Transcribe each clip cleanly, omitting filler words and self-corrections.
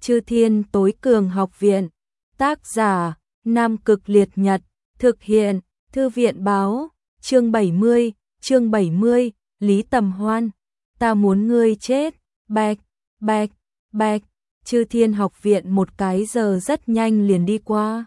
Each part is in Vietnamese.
Chư Thiên Tối Cường Học Viện. Tác giả: Nam Cực Liệt Nhật. Thực hiện: Thư viện báo. Chương 70, Lý Tầm Hoan. Ta muốn ngươi chết. Bạch, bạch, bạch. Chư Thiên Học Viện một cái giờ rất nhanh liền đi qua.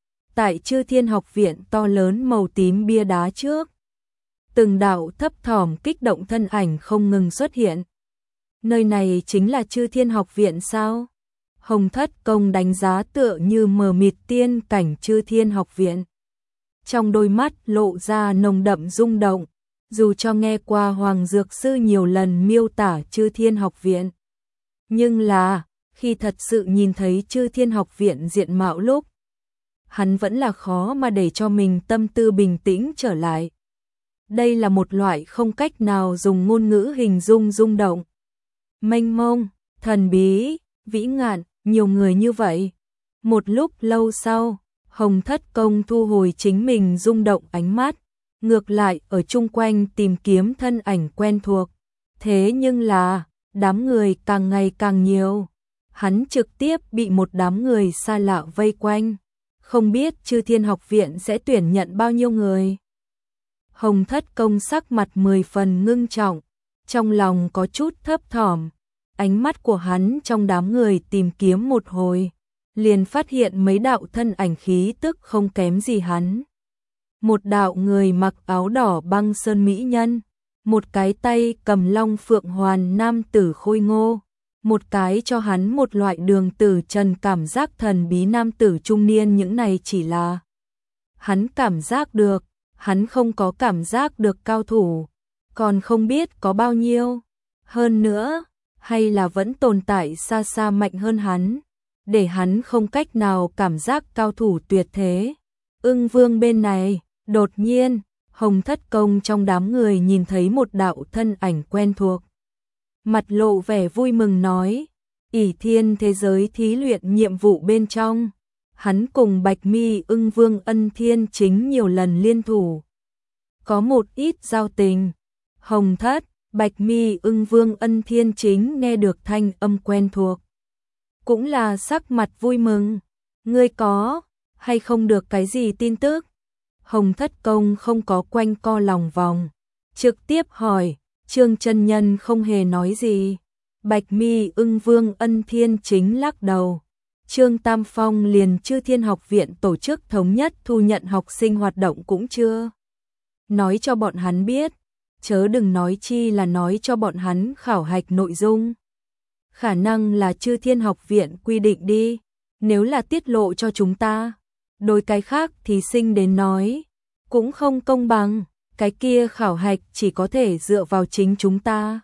Tại Chư Thiên Học Viện to lớn màu tím bia đá trước, từng đạo thấp thỏm kích động thân ảnh không ngừng xuất hiện. Nơi này chính là Chư Thiên Học Viện sao? Hồng Thất Công đánh giá tựa như mờ mịt tiên cảnh Chư Thiên Học Viện. Trong đôi mắt lộ ra nồng đậm rung động, dù cho nghe qua Hoàng Dược Sư nhiều lần miêu tả Chư Thiên Học Viện. Nhưng là, khi thật sự nhìn thấy Chư Thiên Học Viện diện mạo lúc, hắn vẫn là khó mà để cho mình tâm tư bình tĩnh trở lại. Đây là một loại không cách nào dùng ngôn ngữ hình dung rung động. Mênh mông, thần bí, vĩ ngạn, nhiều người như vậy. Một lúc lâu sau, Hồng Thất Công thu hồi chính mình rung động ánh mắt, ngược lại ở chung quanh tìm kiếm thân ảnh quen thuộc. Thế nhưng là, đám người càng ngày càng nhiều. Hắn trực tiếp bị một đám người xa lạ vây quanh. Không biết Chư Thiên Học Viện sẽ tuyển nhận bao nhiêu người. Hồng Thất Công sắc mặt 10 phần ngưng trọng, trong lòng có chút thấp thỏm. Ánh mắt của hắn trong đám người tìm kiếm một hồi, liền phát hiện mấy đạo thân ảnh khí tức không kém gì hắn. Một đạo người mặc áo đỏ băng sơn mỹ nhân, một cái tay cầm long phượng hoàn nam tử khôi ngô, một cái cho hắn một loại đường tử trần cảm giác thần bí nam tử trung niên. Những này chỉ là hắn cảm giác được, hắn không có cảm giác được cao thủ, còn không biết có bao nhiêu. Hơn nữa, hay là vẫn tồn tại xa xa mạnh hơn hắn, để hắn không cách nào cảm giác cao thủ tuyệt thế. Ưng Vương bên này, đột nhiên, Hồng Thất Công trong đám người nhìn thấy một đạo thân ảnh quen thuộc. Mặt lộ vẻ vui mừng nói, ỷ thiên thế giới thí luyện nhiệm vụ bên trong, hắn cùng Bạch Mi Ưng Vương Ân Thiên Chính nhiều lần liên thủ, có một ít giao tình. Hồng Thất, Bạch Mi Ưng Vương Ân Thiên Chính nghe được thanh âm quen thuộc, cũng là sắc mặt vui mừng. Ngươi có hay không được cái gì tin tức? Hồng Thất Công không có quanh co lòng vòng, trực tiếp hỏi. Trương chân nhân không hề nói gì. Bạch Mi Ưng Vương Ân Thiên Chính lắc đầu. Trương Tam Phong liền Chư Thiên Học Viện tổ chức thống nhất thu nhận học sinh hoạt động cũng chưa nói cho bọn hắn biết, chớ đừng nói chi là nói cho bọn hắn khảo hạch nội dung. Khả năng là Chư Thiên Học Viện quy định đi, nếu là tiết lộ cho chúng ta, đối cái khác thí sinh đến nói, cũng không công bằng. Cái kia khảo hạch chỉ có thể dựa vào chính chúng ta.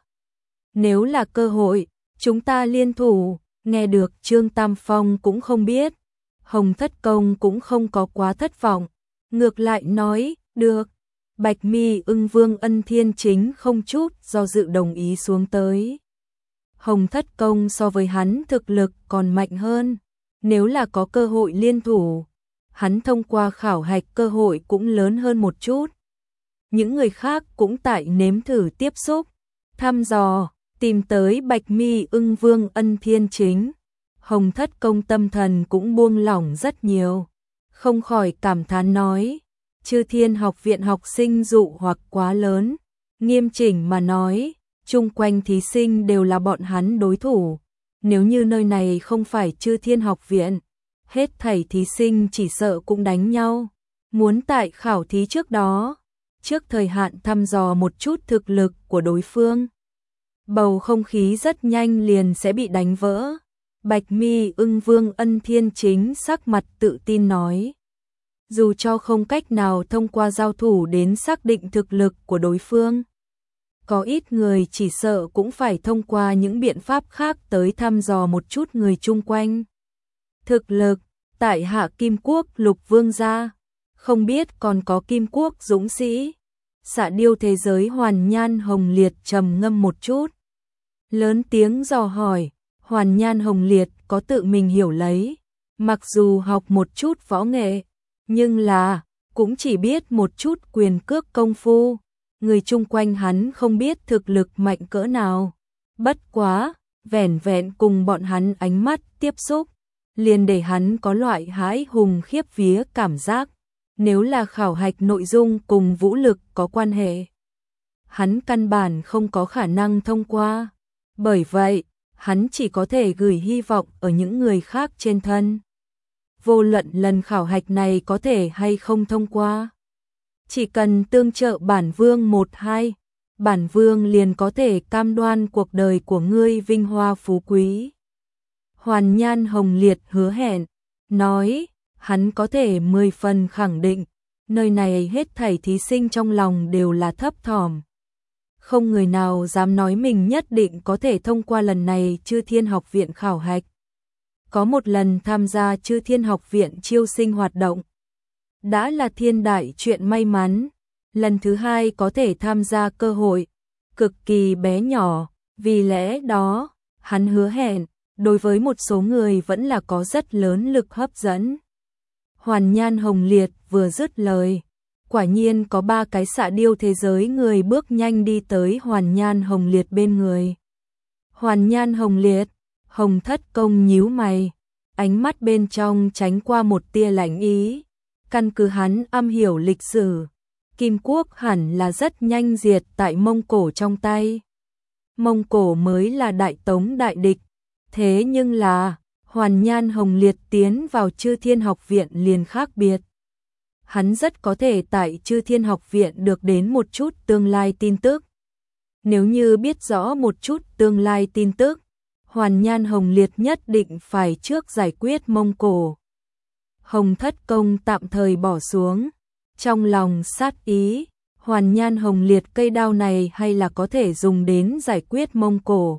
Nếu là cơ hội, chúng ta liên thủ. Nghe được Trương Tam Phong cũng không biết, Hồng Thất Công cũng không có quá thất vọng, ngược lại nói, được. Bạch Mi Ưng Vương Ân Thiên Chính không chút do dự đồng ý xuống tới. Hồng Thất Công so với hắn thực lực còn mạnh hơn, nếu là có cơ hội liên thủ, hắn thông qua khảo hạch cơ hội cũng lớn hơn một chút. Những người khác cũng tại nếm thử tiếp xúc, thăm dò, tìm tới Bạch Mi Ưng Vương Ân Thiên Chính. Hồng Thất Công tâm thần cũng buông lỏng rất nhiều, không khỏi cảm thán nói, Chư Thiên Học Viện học sinh dụ hoặc quá lớn. Nghiêm chỉnh mà nói, chung quanh thí sinh đều là bọn hắn đối thủ. Nếu như nơi này không phải Chư Thiên Học Viện, hết thảy thí sinh chỉ sợ cũng đánh nhau. Muốn tại khảo thí trước đó, trước thời hạn thăm dò một chút thực lực của đối phương, bầu không khí rất nhanh liền sẽ bị đánh vỡ. Bạch Mi Ưng Vương Ân Thiên Chính sắc mặt tự tin nói, dù cho không cách nào thông qua giao thủ đến xác định thực lực của đối phương, có ít người chỉ sợ cũng phải thông qua những biện pháp khác tới thăm dò một chút người chung quanh. Thực lực, tại Hạ Kim Quốc Lục Vương gia, không biết còn có Kim Quốc dũng sĩ. Xạ Điêu thế giới Hoàn Nhan Hồng Liệt trầm ngâm một chút, lớn tiếng dò hỏi. Hoàn Nhan Hồng Liệt có tự mình hiểu lấy, mặc dù học một chút võ nghệ, nhưng là cũng chỉ biết một chút quyền cước công phu, người chung quanh hắn không biết thực lực mạnh cỡ nào. Bất quá, vẻn vẹn cùng bọn hắn ánh mắt tiếp xúc, liền để hắn có loại hãi hùng khiếp vía cảm giác. Nếu là khảo hạch nội dung cùng vũ lực có quan hệ, hắn căn bản không có khả năng thông qua. Bởi vậy, hắn chỉ có thể gửi hy vọng ở những người khác trên thân. Vô luận lần khảo hạch này có thể hay không thông qua, chỉ cần tương trợ bản vương 1-2, bản vương liền có thể cam đoan cuộc đời của ngươi vinh hoa phú quý. Hoàn Nhan Hồng Liệt hứa hẹn, nói, hắn có thể 10 phần khẳng định, nơi này hết thảy thí sinh trong lòng đều là thấp thỏm. Không người nào dám nói mình nhất định có thể thông qua lần này Chư Thiên Học Viện khảo hạch. Có một lần tham gia Chư Thiên Học Viện chiêu sinh hoạt động, đã là thiên đại chuyện may mắn. Lần thứ hai có thể tham gia cơ hội, cực kỳ bé nhỏ, vì lẽ đó, hắn hứa hẹn, đối với một số người vẫn là có rất lớn lực hấp dẫn. Hoàn Nhan Hồng Liệt vừa dứt lời, quả nhiên có 3 cái xạ điêu thế giới người bước nhanh đi tới Hoàn Nhan Hồng Liệt bên người. Hoàn Nhan Hồng Liệt, Hồng Thất Công nhíu mày, ánh mắt bên trong tránh qua một tia lạnh ý. Căn cứ hắn am hiểu lịch sử, Kim Quốc hẳn là rất nhanh diệt tại Mông Cổ trong tay. Mông Cổ mới là Đại Tống đại địch. Thế nhưng là, Hoàn Nhan Hồng Liệt tiến vào Chư Thiên Học Viện liền khác biệt. Hắn rất có thể tại Chư Thiên Học Viện được đến một chút tương lai tin tức. Nếu như biết rõ một chút tương lai tin tức, Hoàn Nhan Hồng Liệt nhất định phải trước giải quyết Mông Cổ. Hồng Thất Công tạm thời bỏ xuống, trong lòng sát ý, Hoàn Nhan Hồng Liệt cây đao này hay là có thể dùng đến giải quyết Mông Cổ.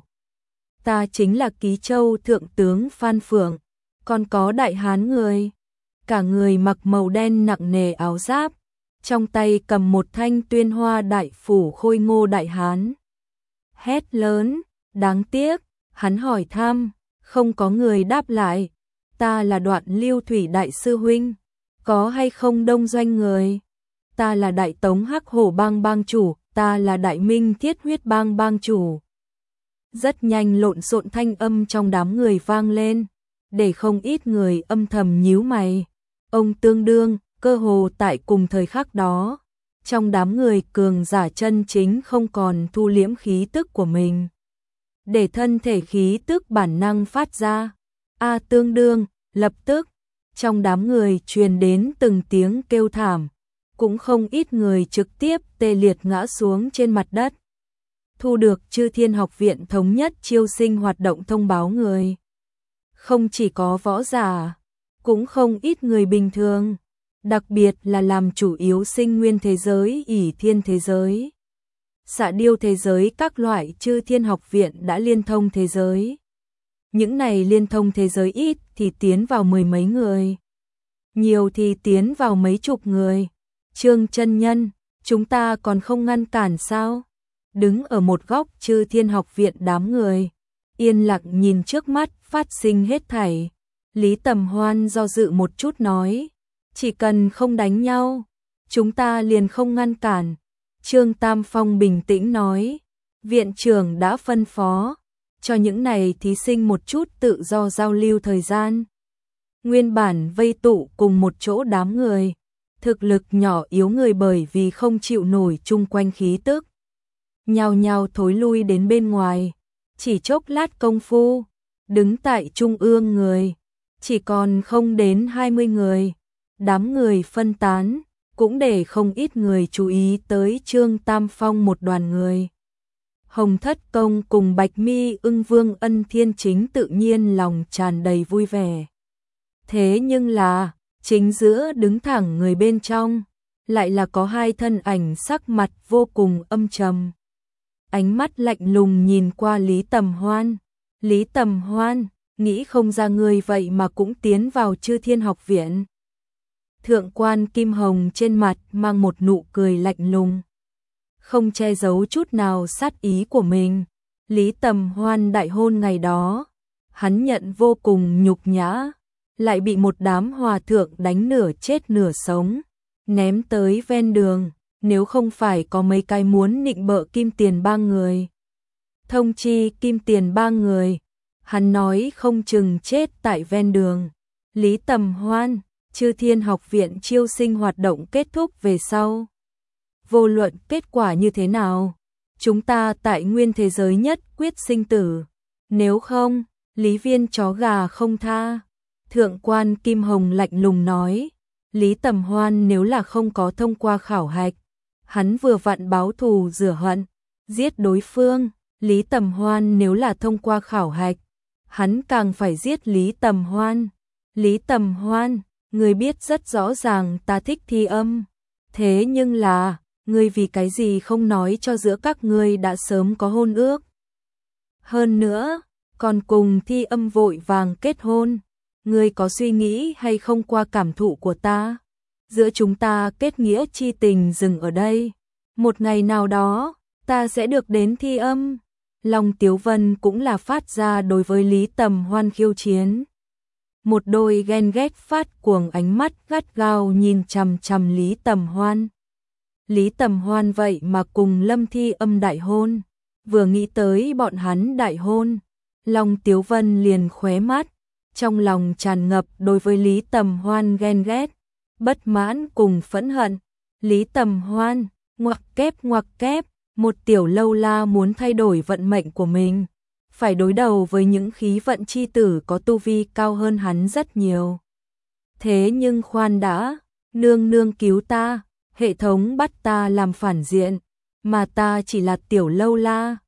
Ta chính là Ký Châu Thượng tướng Phan Phượng, còn có đại hán người. Cả người mặc màu đen nặng nề áo giáp, trong tay cầm một thanh Tuyên Hoa đại phủ khôi ngô đại hán. Hét lớn, đáng tiếc, hắn hỏi thăm, không có người đáp lại. Ta là Đoạn Lưu Thủy đại sư huynh, có hay không đông doanh người? Ta là Đại Tống Hắc Hổ bang bang chủ, ta là Đại Minh Thiết Huyết bang bang chủ. Rất nhanh lộn xộn thanh âm trong đám người vang lên, để không ít người âm thầm nhíu mày. Ông tương đương, cơ hồ tại cùng thời khắc đó, trong đám người cường giả chân chính không còn thu liễm khí tức của mình, để thân thể khí tức bản năng phát ra. A tương đương, lập tức, trong đám người truyền đến từng tiếng kêu thảm, cũng không ít người trực tiếp tê liệt ngã xuống trên mặt đất. Thu được Chư Thiên Học Viện thống nhất chiêu sinh hoạt động thông báo người. Không chỉ có võ giả, cũng không ít người bình thường, đặc biệt là làm chủ yếu sinh nguyên thế giới, ỷ thiên thế giới, xạ điêu thế giới, các loại Chư Thiên Học Viện đã liên thông thế giới. Những này liên thông thế giới ít thì tiến vào 10 mấy người, nhiều thì tiến vào mấy chục người. Trương chân nhân, chúng ta còn không ngăn cản sao? Đứng ở một góc Chư Thiên Học Viện đám người, yên lặng nhìn trước mắt phát sinh hết thảy. Lý Tầm Hoan do dự một chút nói, chỉ cần không đánh nhau, chúng ta liền không ngăn cản. Trương Tam Phong bình tĩnh nói, viện trưởng đã phân phó, cho những này thí sinh một chút tự do giao lưu thời gian. Nguyên bản vây tụ cùng một chỗ đám người, thực lực nhỏ yếu người bởi vì không chịu nổi chung quanh khí tức, nhao nhao thối lui đến bên ngoài. Chỉ chốc lát công phu, đứng tại trung ương người, chỉ còn không đến 20 người. Đám người phân tán, cũng để không ít người chú ý tới Trương Tam Phong một đoàn người. Hồng Thất Công cùng Bạch Mi Ưng Vương Ân Thiên Chính tự nhiên lòng tràn đầy vui vẻ. Thế nhưng là, chính giữa đứng thẳng người bên trong, lại là có hai thân ảnh sắc mặt vô cùng âm trầm. Ánh mắt lạnh lùng nhìn qua Lý Tầm Hoan. Lý Tầm Hoan, nghĩ không ra người vậy mà cũng tiến vào Chư Thiên Học Viện. Thượng quan Kim Hồng trên mặt mang một nụ cười lạnh lùng, không che giấu chút nào sát ý của mình. Lý Tầm Hoan đại hôn ngày đó, hắn nhận vô cùng nhục nhã, lại bị một đám hòa thượng đánh nửa chết nửa sống, ném tới ven đường. Nếu không phải có mấy cái muốn nịnh bợ Kim Tiền Bang người, thông chi Kim Tiền ba người. Hắn nói không chừng chết tại ven đường. Lý Tầm Hoan, Chư Thiên Học viện chiêu sinh hoạt động kết thúc về sau. Vô luận kết quả như thế nào, chúng ta tại nguyên thế giới nhất quyết sinh tử. Nếu không, Lý Viên chó gà không tha. Thượng quan Kim Hồng lạnh lùng nói, Lý Tầm Hoan nếu là không có thông qua khảo hạch, hắn vừa vặn báo thù rửa hận, giết đối phương. Lý Tầm Hoan nếu là thông qua khảo hạch, hắn càng phải giết Lý Tầm Hoan. Lý Tầm Hoan, ngươi biết rất rõ ràng ta thích Thi Âm, thế nhưng là, ngươi vì cái gì không nói cho giữa các ngươi đã sớm có hôn ước. Hơn nữa, còn cùng Thi Âm vội vàng kết hôn, ngươi có suy nghĩ hay không qua cảm thụ của ta? Giữa chúng ta kết nghĩa chi tình dừng ở đây, một ngày nào đó, ta sẽ được đến Thi Âm. Long Tiếu Vân cũng là phát ra đối với Lý Tầm Hoan khiêu chiến. Một đôi ghen ghét phát cuồng ánh mắt gắt gao nhìn chằm chằm Lý Tầm Hoan. Lý Tầm Hoan vậy mà cùng Lâm Thi Âm đại hôn. Vừa nghĩ tới bọn hắn đại hôn, Long Tiếu Vân liền khóe mắt, trong lòng tràn ngập đối với Lý Tầm Hoan ghen ghét, bất mãn cùng phẫn hận. Lý Tầm Hoan, ngoặc kép, một tiểu lâu la muốn thay đổi vận mệnh của mình, phải đối đầu với những khí vận chi tử có tu vi cao hơn hắn rất nhiều. Thế nhưng khoan đã, nương nương cứu ta, hệ thống bắt ta làm phản diện, mà ta chỉ là tiểu lâu la,